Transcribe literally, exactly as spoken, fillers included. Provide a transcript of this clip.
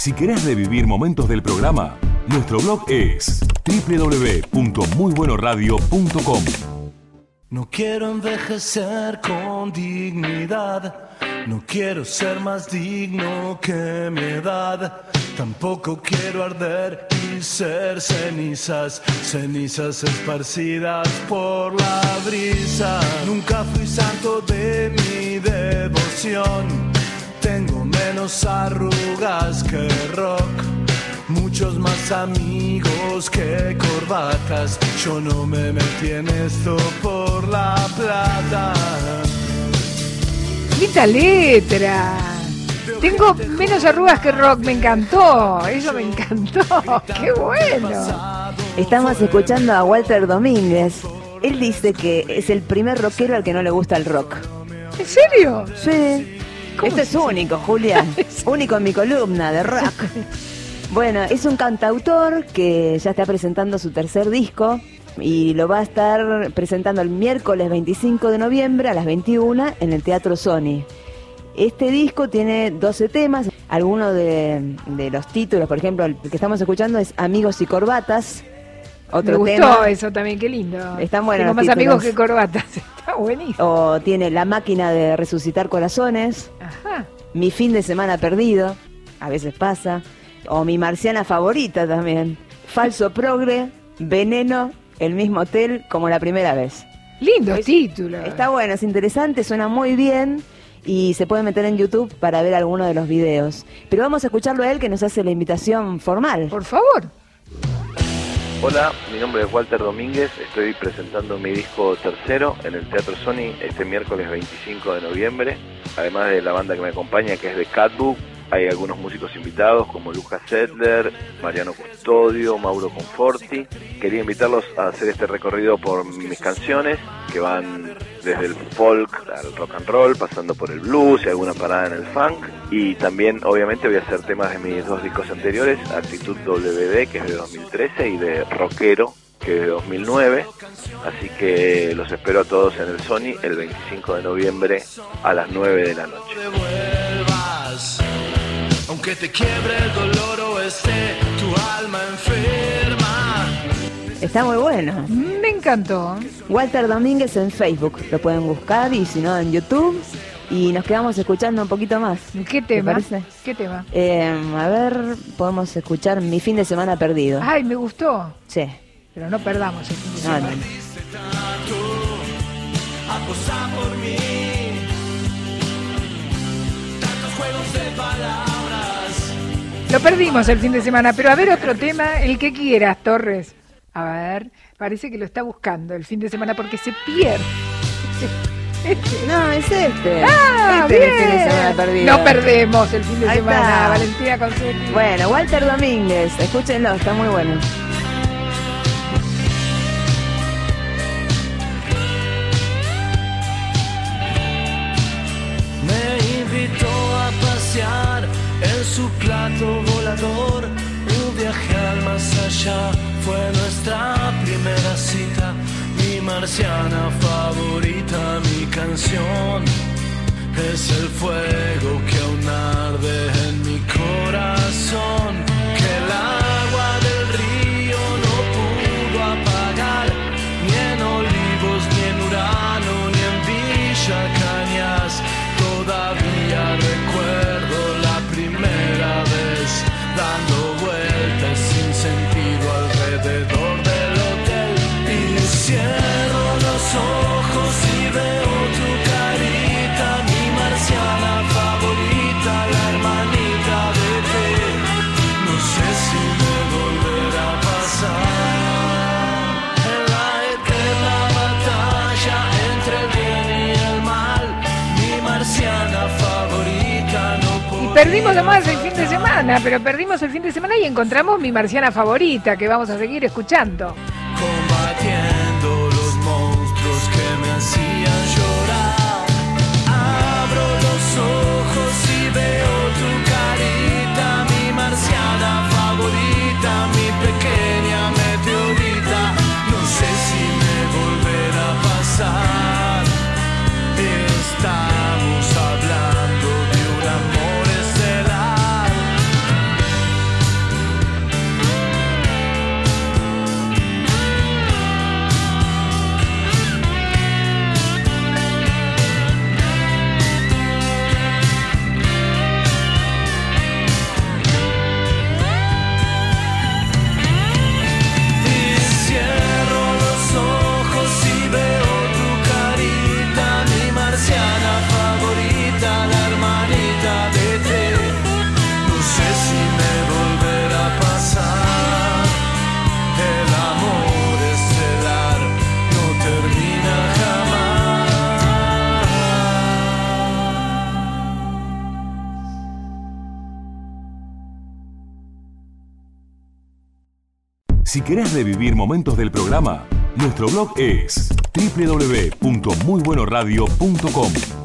Si querés revivir momentos del programa, nuestro blog es doble u doble u doble u punto muy bueno radio punto com. No quiero envejecer con dignidad, no quiero ser más digno que mi edad, tampoco quiero arder y ser cenizas, cenizas esparcidas por la brisa. Nunca fui santo de mi devoción, tengo menos arrugas que rock, muchos más amigos que corbatas. Yo no me metí en esto por la plata. ¡Linda letra! Tengo menos arrugas que rock, me encantó, eso me encantó, qué bueno. Estamos escuchando a Walter Domínguez. Él dice que es el primer rockero al que no le gusta el rock. ¿En serio? Sí. Esto es único, Julián. Único en mi columna de rock. Bueno, es un cantautor que ya está presentando su tercer disco y lo va a estar presentando el miércoles veinticinco de noviembre a las veintiuna en el Teatro Sony. Este disco tiene doce temas, algunos de, de los títulos, por ejemplo, el que estamos escuchando es Amigos y Corbatas. Otro Me gustó tema. Eso también, qué lindo. Están buenos Tengo los más títulos. amigos que corbatas, está buenísimo. O tiene La Máquina de Resucitar Corazones, Ajá. Mi Fin de Semana Perdido, a veces pasa, o Mi Marciana Favorita también, Falso Progre, Veneno, El Mismo Hotel, como la primera vez. Lindos Es- títulos. Está bueno, es interesante, suena muy bien y se puede meter en YouTube para ver alguno de los videos. Pero vamos a escucharlo a él que nos hace la invitación formal. Por favor. Hola, mi nombre es Walter Domínguez, estoy presentando mi disco tercero en el Teatro Sony este miércoles veinticinco de noviembre, además de la banda que me acompaña que es de Catbook. Hay algunos músicos invitados como Lucas Sedler, Mariano Custodio, Mauro Conforti. Quería invitarlos a hacer este recorrido por mis canciones, que van desde el folk al rock and roll, pasando por el blues y alguna parada en el funk. Y también, obviamente, voy a hacer temas de mis dos discos anteriores, Actitud W D, que es de dos mil trece, y de Rockero, que es de dos mil nueve. Así que los espero a todos en el Sony el veinticinco de noviembre a las nueve de la noche. Aunque te quiebre el dolor o esté tu alma enferma. Está muy bueno. Me encantó. Walter Domínguez en Facebook, lo pueden buscar y si no en YouTube. Y nos quedamos escuchando un poquito más. ¿Qué ¿Te tema? parece? ¿Qué tema? Eh, a ver, podemos escuchar Mi Fin de Semana Perdido. Ay, me gustó. Sí. Pero no perdamos el fin de No, semana. no. Aposta por mí. Tantos juegos de palabras. Lo perdimos el fin de semana, pero a ver otro tema, el que quieras, Torres. A ver, parece que lo está buscando el fin de semana porque se pierde. Este. No, es este. ¡Ah, este bien! es el fin de semana perdido. No perdemos el fin de Ahí semana, está. Valentina Consuelo. Bueno, Walter Domínguez, escúchenlo, está muy bueno. Me invitó a pasear en su plato volador. Un viaje al más allá fue nuestra primera cita. Mi marciana favorita, mi canción es el fuego que aún arde en mi corazón. Que el agua del río no pudo apagar, ni en Olivos, ni en Urano, ni en Villa Cañas. Todavía recuerdo la primera vez dando vueltas sin sentido alrededor del hotel. Y cierro los ojos y veo tu carita, mi marciana favorita, la hermanita de té. No sé si me volverá a pasar en la eterna batalla entre el bien y el mal. Mi marciana favorita no Y perdimos nomás el fin de semana, pero perdimos el fin de semana y encontramos mi marciana favorita, que vamos a seguir escuchando. combatiendo los monstruos que me hacían llorar. Abro los ojos y veo tu carita, mi marciana favorita, mi pequeña meteorita. No sé si me volverá a pasar. Estamos hablando de un amor estelar. Si querés revivir momentos del programa, nuestro blog es doble u doble u doble u punto muy bueno radio punto com.